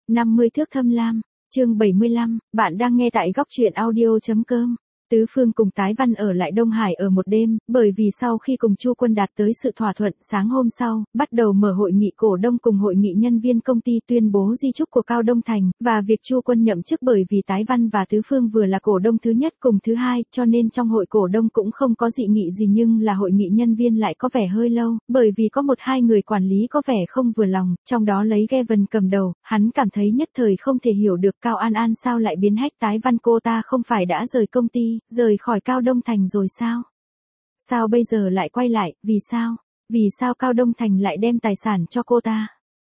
50 thước thâm lam, chương 75, bạn đang nghe tại góc truyện audio.com. Tứ Phương cùng Tái Văn ở lại Đông Hải ở một đêm, bởi vì sau khi cùng Chu Quân đạt tới sự thỏa thuận, sáng hôm sau, bắt đầu mở hội nghị cổ đông cùng hội nghị nhân viên công ty tuyên bố di chúc của Cao Đông Thành, và việc Chu Quân nhậm chức, bởi vì Tái Văn và Tứ Phương vừa là cổ đông thứ nhất cùng thứ hai, cho nên trong hội cổ đông cũng không có dị nghị gì, nhưng là hội nghị nhân viên lại có vẻ hơi lâu, bởi vì có một hai người quản lý có vẻ không vừa lòng, trong đó lấy Gavin cầm đầu, hắn cảm thấy nhất thời không thể hiểu được Cao An An sao lại biến hách Tái Văn, cô ta không phải đã rời công ty, rời khỏi Cao Đông Thành rồi sao? Sao bây giờ lại quay lại, vì sao? Vì sao Cao Đông Thành lại đem tài sản cho cô ta?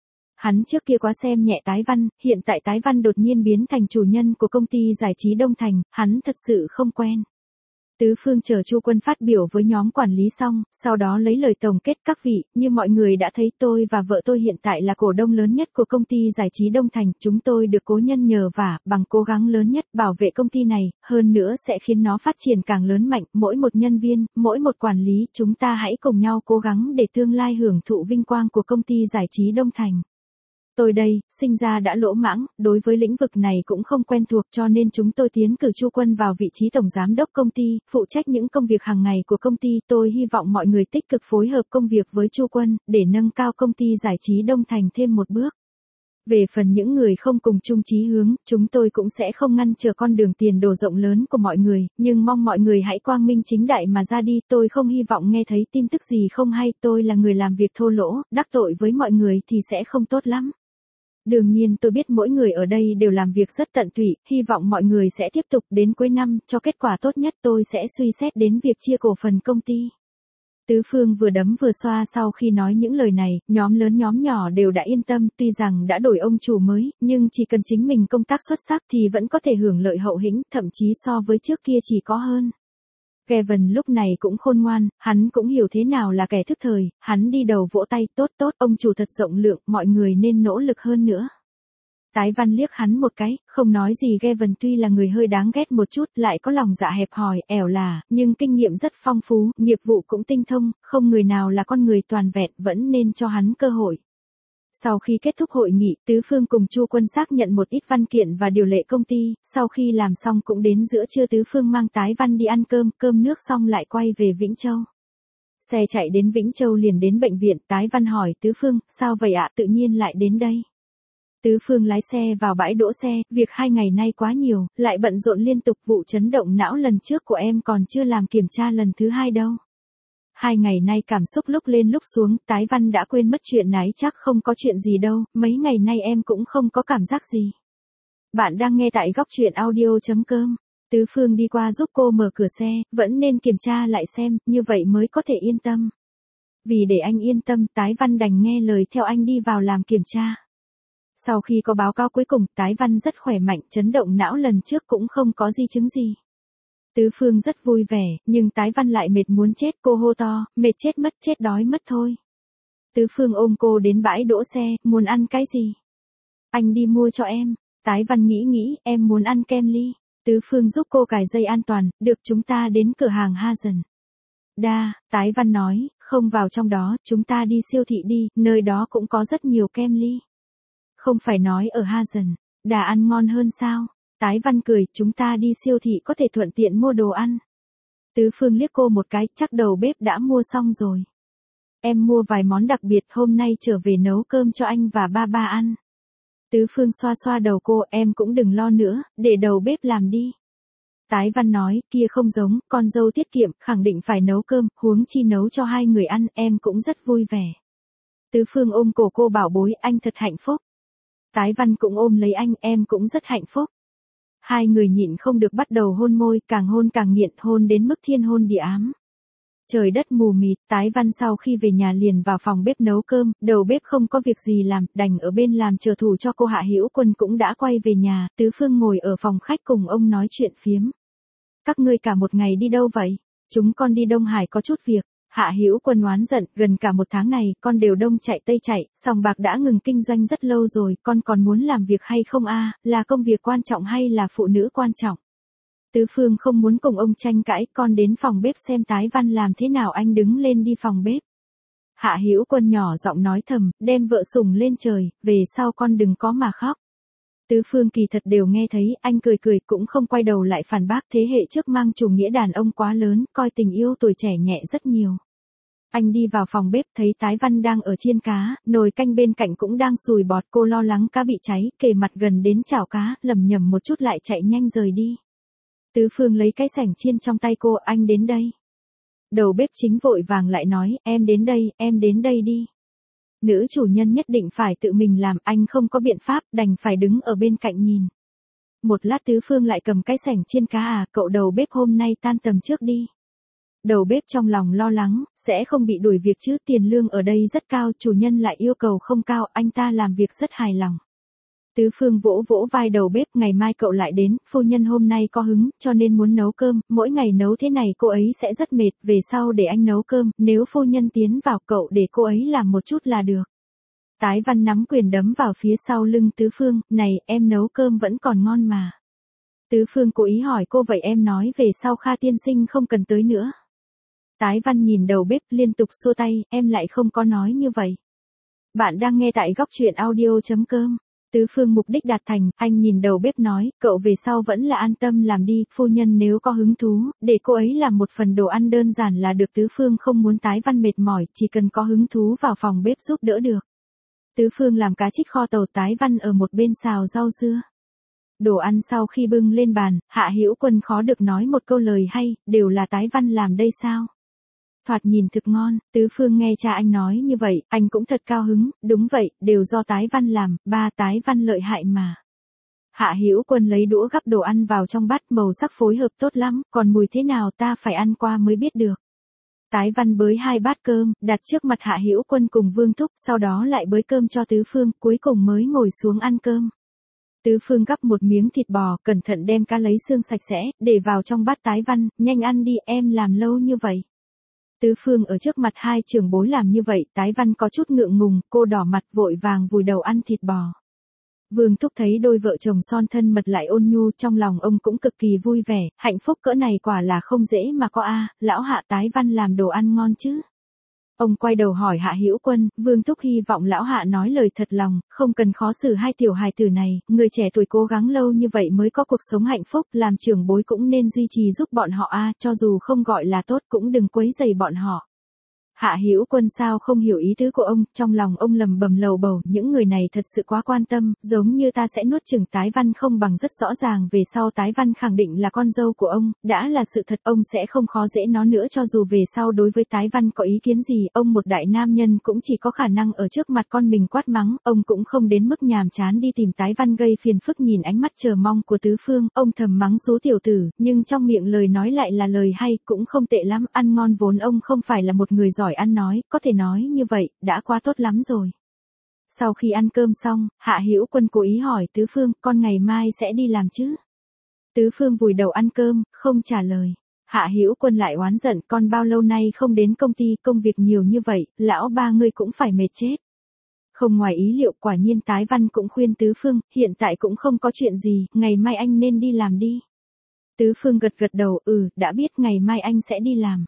Hắn trước kia quá xem nhẹ Tái Văn, hiện tại Tái Văn đột nhiên biến thành chủ nhân của công ty giải trí Đông Thành, hắn thật sự không quen. Tứ Phương chờ Chu Quân phát biểu với nhóm quản lý xong, sau đó lấy lời tổng kết các vị, như mọi người đã thấy, tôi và vợ tôi hiện tại là cổ đông lớn nhất của công ty giải trí Đông Thành, chúng tôi được cố nhân nhờ vả, bằng cố gắng lớn nhất bảo vệ công ty này, hơn nữa sẽ khiến nó phát triển càng lớn mạnh, mỗi một nhân viên, mỗi một quản lý, chúng ta hãy cùng nhau cố gắng để tương lai hưởng thụ vinh quang của công ty giải trí Đông Thành. Tôi đây, sinh ra đã lỗ mãng, đối với lĩnh vực này cũng không quen thuộc, cho nên chúng tôi tiến cử Chu Quân vào vị trí tổng giám đốc công ty, phụ trách những công việc hàng ngày của công ty. Tôi hy vọng mọi người tích cực phối hợp công việc với Chu Quân, để nâng cao công ty giải trí Đông Thành thêm một bước. Về phần những người không cùng chung chí hướng, chúng tôi cũng sẽ không ngăn trở con đường tiền đồ rộng lớn của mọi người, nhưng mong mọi người hãy quang minh chính đại mà ra đi. Tôi không hy vọng nghe thấy tin tức gì không hay, tôi là người làm việc thô lỗ, đắc tội với mọi người thì sẽ không tốt lắm. Đương nhiên tôi biết mỗi người ở đây đều làm việc rất tận tụy, hy vọng mọi người sẽ tiếp tục đến cuối năm, cho kết quả tốt nhất. Tôi sẽ suy xét đến việc chia cổ phần công ty. Tứ Phương vừa đấm vừa xoa. Sau khi nói những lời này, nhóm lớn nhóm nhỏ đều đã yên tâm, tuy rằng đã đổi ông chủ mới, nhưng chỉ cần chính mình công tác xuất sắc thì vẫn có thể hưởng lợi hậu hĩnh, thậm chí so với trước kia chỉ có hơn. Gavin lúc này cũng khôn ngoan, hắn cũng hiểu thế nào là kẻ thức thời, hắn đi đầu vỗ tay, tốt tốt, ông chủ thật rộng lượng, mọi người nên nỗ lực hơn nữa. Tái Văn liếc hắn một cái, không nói gì. Gavin tuy là người hơi đáng ghét một chút, lại có lòng dạ hẹp hòi, ẻo là, nhưng kinh nghiệm rất phong phú, nghiệp vụ cũng tinh thông, không người nào là con người toàn vẹn, vẫn nên cho hắn cơ hội. Sau khi kết thúc hội nghị, Tứ Phương cùng Chu Quân xác nhận một ít văn kiện và điều lệ công ty, sau khi làm xong cũng đến giữa trưa Tứ Phương mang Tái Văn đi ăn cơm nước xong lại quay về Vĩnh Châu. Xe chạy đến Vĩnh Châu liền đến bệnh viện, Tái Văn hỏi Tứ Phương, sao vậy ạ, tự nhiên lại đến đây? Tứ Phương lái xe vào bãi đỗ xe, việc 2 ngày nay quá nhiều, lại bận rộn liên tục, vụ chấn động não lần trước của em còn chưa làm kiểm tra lần thứ 2 đâu. 2 ngày nay cảm xúc lúc lên lúc xuống, Tái Văn đã quên mất chuyện nãy, chắc không có chuyện gì đâu, mấy ngày nay em cũng không có cảm giác gì. Bạn đang nghe tại góc truyện audio.com. Tứ Phương đi qua giúp cô mở cửa xe, vẫn nên kiểm tra lại xem, như vậy mới có thể yên tâm. Vì để anh yên tâm, Tái Văn đành nghe lời theo anh đi vào làm kiểm tra. Sau khi có báo cáo cuối cùng, Tái Văn rất khỏe mạnh, chấn động não lần trước cũng không có di chứng gì. Tứ Phương rất vui vẻ, nhưng Tái Văn lại mệt muốn chết, cô hô to, mệt chết mất, chết đói mất thôi. Tứ Phương ôm cô đến bãi đỗ xe, muốn ăn cái gì? Anh đi mua cho em. Tái Văn nghĩ, em muốn ăn kem ly. Tứ Phương giúp cô cài dây an toàn, được, chúng ta đến cửa hàng Hazen. Tái Văn nói, không vào trong đó, chúng ta đi siêu thị đi, nơi đó cũng có rất nhiều kem ly. Không phải nói ở Hazen, đã ăn ngon hơn sao? Tái Văn cười, chúng ta đi siêu thị có thể thuận tiện mua đồ ăn. Tứ Phương liếc cô một cái, chắc đầu bếp đã mua xong rồi. Em mua vài món đặc biệt, hôm nay trở về nấu cơm cho anh và ba ăn. Tứ Phương xoa xoa đầu cô, em cũng đừng lo nữa, để đầu bếp làm đi. Tái Văn nói, kia không giống, con dâu tiết kiệm, khẳng định phải nấu cơm, huống chi nấu cho 2 người ăn, em cũng rất vui vẻ. Tứ Phương ôm cổ cô bảo bối, anh thật hạnh phúc. Tái Văn cũng ôm lấy anh, em cũng rất hạnh phúc. 2 người nhịn không được bắt đầu hôn môi, càng hôn càng nghiện, hôn đến mức thiên hôn địa ám. Trời đất mù mịt, Tái Văn sau khi về nhà liền vào phòng bếp nấu cơm, đầu bếp không có việc gì làm, đành ở bên làm trợ thủ cho cô. Hạ Hữu Quân cũng đã quay về nhà, Tứ Phương ngồi ở phòng khách cùng ông nói chuyện phiếm. Các ngươi cả một ngày đi đâu vậy? Chúng con đi Đông Hải có chút việc. Hạ Hữu Quân oán giận, gần cả 1 tháng này, con đều đông chạy tây chạy, sòng bạc đã ngừng kinh doanh rất lâu rồi, con còn muốn làm việc hay không a? Là công việc quan trọng hay là phụ nữ quan trọng? Tứ Phương không muốn cùng ông tranh cãi, con đến phòng bếp xem Tái Văn làm thế nào, anh đứng lên đi phòng bếp. Hạ Hữu Quân nhỏ giọng nói thầm, đem vợ sủng lên trời, về sau con đừng có mà khóc. Tứ Phương kỳ thật đều nghe thấy, anh cười cười cũng không quay đầu lại phản bác thế hệ trước mang chủ nghĩa đàn ông quá lớn, coi tình yêu tuổi trẻ nhẹ rất nhiều. Anh đi vào phòng bếp thấy Tái Văn đang ở chiên cá, nồi canh bên cạnh cũng đang sùi bọt, cô lo lắng cá bị cháy, kề mặt gần đến chảo cá, lầm nhầm một chút lại chạy nhanh rời đi. Tứ Phương lấy cái sẻng chiên trong tay cô, anh đến đây. Đầu bếp chính vội vàng lại nói, em đến đây đi. Nữ chủ nhân nhất định phải tự mình làm, anh không có biện pháp, đành phải đứng ở bên cạnh nhìn. Một lát Tứ Phương lại cầm cái sẻng chiên cá, cậu đầu bếp hôm nay tan tầm trước đi. Đầu bếp trong lòng lo lắng, sẽ không bị đuổi việc chứ, tiền lương ở đây rất cao, chủ nhân lại yêu cầu không cao, anh ta làm việc rất hài lòng. Tứ Phương vỗ vỗ vai đầu bếp, ngày mai cậu lại đến, phu nhân hôm nay có hứng, cho nên muốn nấu cơm, mỗi ngày nấu thế này cô ấy sẽ rất mệt, về sau để anh nấu cơm, nếu phu nhân tiến vào cậu để cô ấy làm một chút là được. Tái Văn nắm quyền đấm vào phía sau lưng Tứ Phương, này, em nấu cơm vẫn còn ngon mà. Tứ Phương cố ý hỏi cô vậy em nói về sau Kha tiên sinh không cần tới nữa. Tái Văn nhìn đầu bếp liên tục xua tay, em lại không có nói như vậy. Bạn đang nghe tại góc truyện audio.com. Tứ Phương mục đích đạt thành, anh nhìn đầu bếp nói, cậu về sau vẫn là an tâm làm đi, phu nhân nếu có hứng thú, để cô ấy làm một phần đồ ăn đơn giản là được. Tứ Phương không muốn Tái Văn mệt mỏi, chỉ cần có hứng thú vào phòng bếp giúp đỡ được. Tứ Phương làm cá trích kho tàu, Tái Văn ở một bên xào rau dưa. Đồ ăn sau khi bưng lên bàn, Hạ Hữu Quân khó được nói một câu lời hay, đều là Tái Văn làm đây sao? Thoạt nhìn thực ngon, Tứ Phương nghe cha anh nói như vậy, anh cũng thật cao hứng, đúng vậy, đều do Tái Văn làm, ba Tái Văn lợi hại mà. Hạ Hữu Quân lấy đũa gắp đồ ăn vào trong bát, màu sắc phối hợp tốt lắm, còn mùi thế nào ta phải ăn qua mới biết được. Tái Văn bới 2 bát cơm, đặt trước mặt Hạ Hữu Quân cùng Vương Thúc, sau đó lại bới cơm cho Tứ Phương, cuối cùng mới ngồi xuống ăn cơm. Tứ Phương gắp một miếng thịt bò, cẩn thận đem cá lấy xương sạch sẽ, để vào trong bát. Tái Văn, nhanh ăn đi, em làm lâu như vậy. Tứ Phương ở trước mặt hai trưởng bối làm như vậy, Tái Văn có chút ngượng ngùng, cô đỏ mặt vội vàng vùi đầu ăn thịt bò. Vương Thúc thấy đôi vợ chồng son thân mật lại ôn nhu, trong lòng ông cũng cực kỳ vui vẻ, hạnh phúc cỡ này quả là không dễ mà có a, lão Hạ Tái Văn làm đồ ăn ngon chứ. Ông quay đầu hỏi Hạ Hữu Quân, Vương Thúc hy vọng lão Hạ nói lời thật lòng, không cần khó xử hai tiểu hài tử này, người trẻ tuổi cố gắng lâu như vậy mới có cuộc sống hạnh phúc, làm trưởng bối cũng nên duy trì giúp bọn họ a, cho dù không gọi là tốt cũng đừng quấy rầy bọn họ. Hạ Hữu Quân sao không hiểu ý tứ của ông, trong lòng ông lầm bầm lầu bầu, những người này thật sự quá quan tâm, giống như ta sẽ nuốt chửng Tái Văn không bằng rất rõ ràng về sau Tái Văn khẳng định là con dâu của ông, đã là sự thật ông sẽ không khó dễ nó nữa cho dù về sau đối với Tái Văn có ý kiến gì, ông một đại nam nhân cũng chỉ có khả năng ở trước mặt con mình quát mắng, ông cũng không đến mức nhàm chán đi tìm Tái Văn gây phiền phức. Nhìn ánh mắt chờ mong của Tứ Phương, ông thầm mắng số tiểu tử, nhưng trong miệng lời nói lại là lời hay, cũng không tệ lắm, ăn ngon vốn ông không phải là một người giỏi ăn nói, có thể nói như vậy, đã quá tốt lắm rồi. Sau khi ăn cơm xong, Hạ Hữu Quân cố ý hỏi Tứ Phương, con ngày mai sẽ đi làm chứ? Tứ Phương vùi đầu ăn cơm, không trả lời. Hạ Hữu Quân lại oán giận, con bao lâu nay không đến công ty, công việc nhiều như vậy, lão ba ngươi cũng phải mệt chết. Không ngoài ý liệu, quả nhiên Tái Văn cũng khuyên Tứ Phương, hiện tại cũng không có chuyện gì, ngày mai anh nên đi làm đi. Tứ Phương gật gật đầu, đã biết, ngày mai anh sẽ đi làm.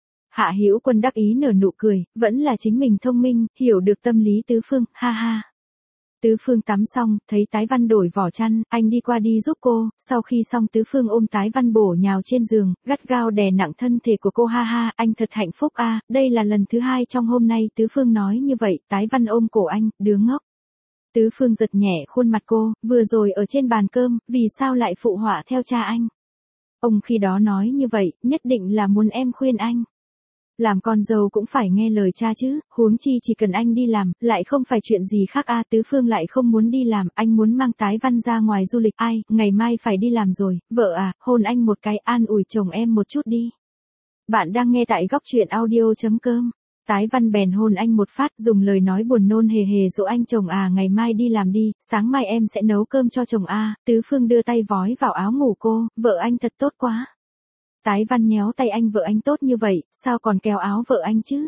Hạ Hữu Quân đắc ý nở nụ cười, vẫn là chính mình thông minh, hiểu được tâm lý Tứ Phương, ha ha. Tứ Phương tắm xong, thấy Tái Văn đổi vỏ chăn, anh đi qua đi giúp cô, sau khi xong Tứ Phương ôm Tái Văn bổ nhào trên giường, gắt gao đè nặng thân thể của cô, ha ha, anh thật hạnh phúc a, đây là lần thứ 2 trong hôm nay Tứ Phương nói như vậy, Tái Văn ôm cổ anh, đứa ngốc. Tứ Phương giật nhẹ khuôn mặt cô, vừa rồi ở trên bàn cơm, vì sao lại phụ họa theo cha anh? Ông khi đó nói như vậy, nhất định là muốn em khuyên anh. Làm con dâu cũng phải nghe lời cha chứ, huống chi chỉ cần anh đi làm, lại không phải chuyện gì khác a. Tứ Phương lại không muốn đi làm, anh muốn mang Tái Văn ra ngoài du lịch, ai, ngày mai phải đi làm rồi, vợ à, hôn anh một cái, an ủi chồng em một chút đi. Bạn đang nghe tại góc truyện audio.com. Tái Văn bèn hôn anh một phát, dùng lời nói buồn nôn hề hề dỗ anh, chồng à ngày mai đi làm đi, sáng mai em sẽ nấu cơm cho chồng a. Tứ Phương đưa tay vói vào áo ngủ cô, vợ anh thật tốt quá. Tái Văn nhéo tay anh, vợ anh tốt như vậy, sao còn kéo áo vợ anh chứ?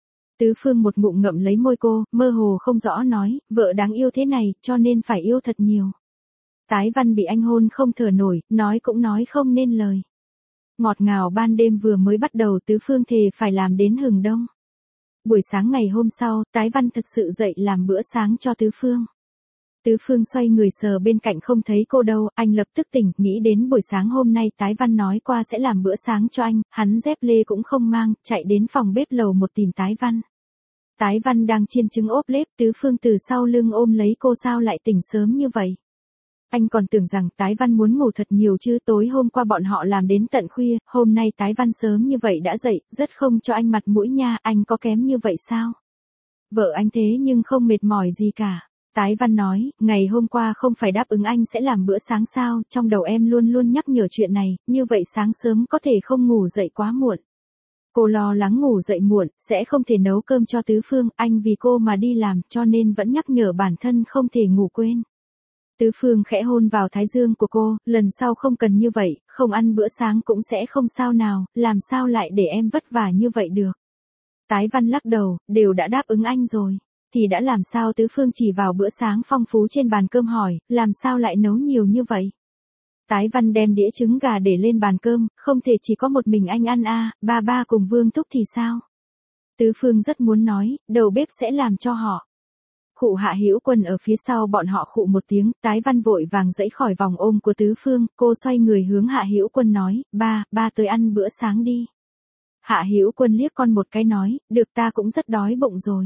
Tứ Phương một ngụm ngậm lấy môi cô, mơ hồ không rõ nói, vợ đáng yêu thế này, cho nên phải yêu thật nhiều. Tái Văn bị anh hôn không thở nổi, nói cũng nói không nên lời. Ngọt ngào ban đêm vừa mới bắt đầu, Tứ Phương thề phải làm đến hừng đông. Buổi sáng ngày hôm sau, Tái Văn thật sự dậy làm bữa sáng cho Tứ Phương. Tứ Phương xoay người sờ bên cạnh không thấy cô đâu, anh lập tức tỉnh, nghĩ đến buổi sáng hôm nay Tái Văn nói qua sẽ làm bữa sáng cho anh, hắn dép lê cũng không mang, chạy đến phòng bếp lầu một tìm Tái Văn. Tái Văn đang chiên trứng ốp lết, Tứ Phương từ sau lưng ôm lấy cô, sao lại tỉnh sớm như vậy. Anh còn tưởng rằng Tái Văn muốn ngủ thật nhiều chứ, tối hôm qua bọn họ làm đến tận khuya, hôm nay Tái Văn sớm như vậy đã dậy, rất không cho anh mặt mũi nha, anh có kém như vậy sao? Vợ anh thế nhưng không mệt mỏi gì cả. Tái Văn nói, ngày hôm qua không phải đáp ứng anh sẽ làm bữa sáng sao, trong đầu em luôn luôn nhắc nhở chuyện này, như vậy sáng sớm có thể không ngủ dậy quá muộn. Cô lo lắng ngủ dậy muộn, sẽ không thể nấu cơm cho Tứ Phương, anh vì cô mà đi làm, cho nên vẫn nhắc nhở bản thân không thể ngủ quên. Tứ Phương khẽ hôn vào thái dương của cô, lần sau không cần như vậy, không ăn bữa sáng cũng sẽ không sao nào, làm sao lại để em vất vả như vậy được. Tái Văn lắc đầu, đều đã đáp ứng anh rồi. Thì đã làm sao? Tứ Phương chỉ vào bữa sáng phong phú trên bàn cơm hỏi, làm sao lại nấu nhiều như vậy? Tái Văn đem đĩa trứng gà để lên bàn cơm, không thể chỉ có một mình anh ăn à, ba cùng Vương Thúc thì sao? Tứ Phương rất muốn nói, đầu bếp sẽ làm cho họ. Khụ. Hạ Hữu Quân ở phía sau bọn họ khụ một tiếng, Tái Văn vội vàng giãy khỏi vòng ôm của Tứ Phương, cô xoay người hướng Hạ Hữu Quân nói, ba tới ăn bữa sáng đi. Hạ Hữu Quân liếc con một cái nói, được, ta cũng rất đói bụng rồi.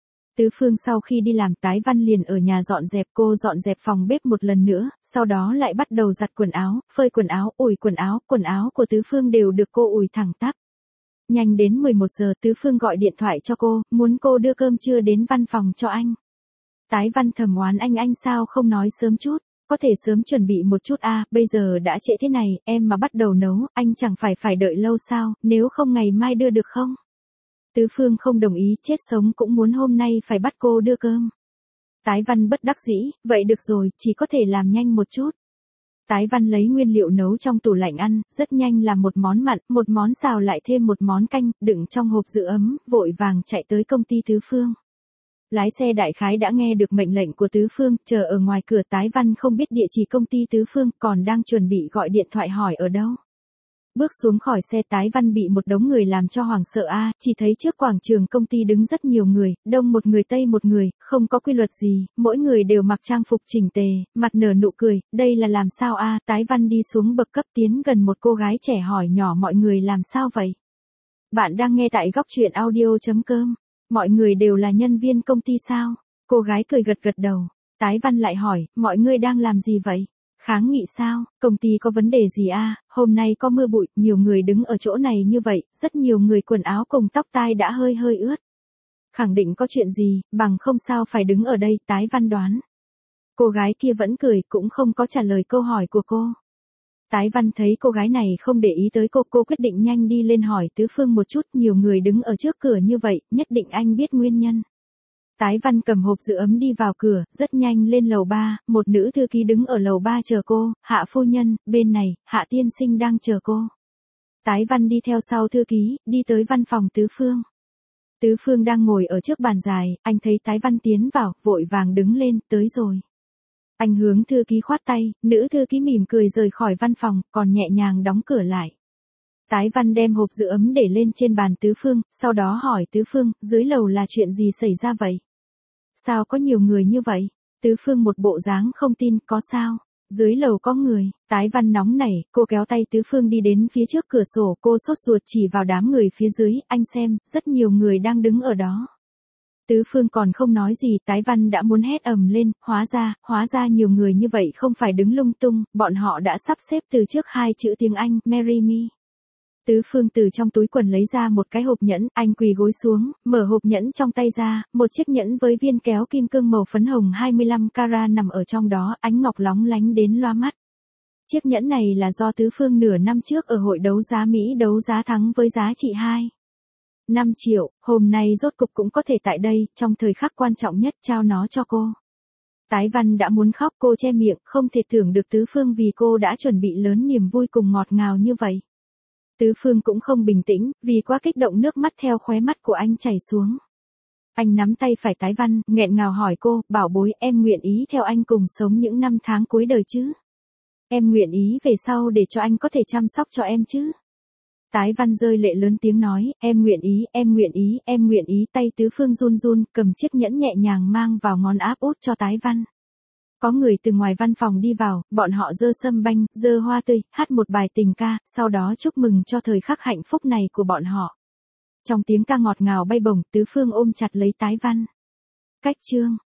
Tứ Phương sau khi đi làm, Tái Văn liền ở nhà dọn dẹp, cô dọn dẹp phòng bếp một lần nữa, sau đó lại bắt đầu giặt quần áo, phơi quần áo, ủi quần áo của Tứ Phương đều được cô ủi thẳng tắp. Nhanh đến 11 giờ Tứ Phương gọi điện thoại cho cô, muốn cô đưa cơm trưa đến văn phòng cho anh. Tái Văn thầm oán anh sao không nói sớm chút, có thể sớm chuẩn bị một chút à, bây giờ đã trễ thế này, em mà bắt đầu nấu, anh chẳng phải đợi lâu sao, nếu không ngày mai đưa được không? Tứ Phương không đồng ý, chết sống cũng muốn hôm nay phải bắt cô đưa cơm. Tái Văn bất đắc dĩ, vậy được rồi, chỉ có thể làm nhanh một chút. Tái Văn lấy nguyên liệu nấu trong tủ lạnh ăn, rất nhanh làm một món mặn, một món xào lại thêm một món canh, đựng trong hộp giữ ấm, vội vàng chạy tới công ty Tứ Phương. Lái xe đại khái đã nghe được mệnh lệnh của Tứ Phương, chờ ở ngoài cửa. Tái Văn không biết địa chỉ công ty Tứ Phương, còn đang chuẩn bị gọi điện thoại hỏi ở đâu. Bước xuống khỏi xe, Tái Văn bị một đống người làm cho hoảng sợ a, chỉ thấy trước quảng trường công ty đứng rất nhiều người, đông một người tây một người, không có quy luật gì, mỗi người đều mặc trang phục chỉnh tề, mặt nở nụ cười, đây là làm sao a? Tái Văn đi xuống bậc cấp tiến gần một cô gái trẻ hỏi nhỏ mọi người làm sao vậy? Bạn đang nghe tại góc truyện audio.com, mọi người đều là nhân viên công ty sao? Cô gái cười gật đầu. Tái Văn lại hỏi, mọi người đang làm gì vậy? Kháng nghị sao, công ty có vấn đề gì à, hôm nay có mưa bụi, nhiều người đứng ở chỗ này như vậy, rất nhiều người quần áo cùng tóc tai đã hơi ướt. Khẳng định có chuyện gì, bằng không sao phải đứng ở đây, Tái Văn đoán. Cô gái kia vẫn cười, cũng không có trả lời câu hỏi của cô. Tái Văn thấy cô gái này không để ý tới cô quyết định nhanh đi lên hỏi Tứ Phương một chút, nhiều người đứng ở trước cửa như vậy, nhất định anh biết nguyên nhân. Tái Văn cầm hộp giữ ấm đi vào cửa, rất nhanh lên lầu 3, một nữ thư ký đứng ở lầu 3 chờ cô, Hạ phu nhân, bên này, Hạ tiên sinh đang chờ cô. Tái Văn đi theo sau thư ký, đi tới văn phòng Tứ Phương. Tứ Phương đang ngồi ở trước bàn dài, anh thấy Tái Văn tiến vào, vội vàng đứng lên, tới rồi. Anh hướng thư ký khoát tay, nữ thư ký mỉm cười rời khỏi văn phòng, còn nhẹ nhàng đóng cửa lại. Tái Văn đem hộp giữ ấm để lên trên bàn Tứ Phương, sau đó hỏi Tứ Phương, dưới lầu là chuyện gì xảy ra vậy? Sao có nhiều người như vậy? Tứ Phương một bộ dáng không tin, có sao? Dưới lầu có người. Tái Văn nóng nảy, cô kéo tay Tứ Phương đi đến phía trước cửa sổ, cô sốt ruột chỉ vào đám người phía dưới, anh xem, rất nhiều người đang đứng ở đó. Tứ Phương còn không nói gì, Tái Văn đã muốn hét ầm lên, hóa ra nhiều người như vậy không phải đứng lung tung, bọn họ đã sắp xếp từ trước hai chữ tiếng Anh, marry me. Tứ Phương từ trong túi quần lấy ra một cái hộp nhẫn, anh quỳ gối xuống, mở hộp nhẫn trong tay ra, một chiếc nhẫn với viên kéo kim cương màu phấn hồng 25 carat nằm ở trong đó, ánh ngọc lóng lánh đến loa mắt. Chiếc nhẫn này là do Tứ Phương nửa năm trước ở hội đấu giá Mỹ đấu giá thắng với giá trị 5 triệu, hôm nay rốt cục cũng có thể tại đây, trong thời khắc quan trọng nhất trao nó cho cô. Tái Văn đã muốn khóc, cô che miệng, không thể tưởng được Tứ Phương vì cô đã chuẩn bị lớn niềm vui cùng ngọt ngào như vậy. Tứ Phương cũng không bình tĩnh, vì quá kích động nước mắt theo khóe mắt của anh chảy xuống. Anh nắm tay phải Tái Văn, nghẹn ngào hỏi cô, bảo bối, em nguyện ý theo anh cùng sống những năm tháng cuối đời chứ? Em nguyện ý về sau để cho anh có thể chăm sóc cho em chứ? Tái Văn rơi lệ lớn tiếng nói, em nguyện ý, em nguyện ý, em nguyện ý. Tay Tứ Phương run run, cầm chiếc nhẫn nhẹ nhàng mang vào ngón áp út cho Tái Văn. Có người từ ngoài văn phòng đi vào, bọn họ giơ sâm banh, giơ hoa tươi, hát một bài tình ca, sau đó chúc mừng cho thời khắc hạnh phúc này của bọn họ. Trong tiếng ca ngọt ngào bay bổng, Tứ Phương ôm chặt lấy Tái Văn. Cách chương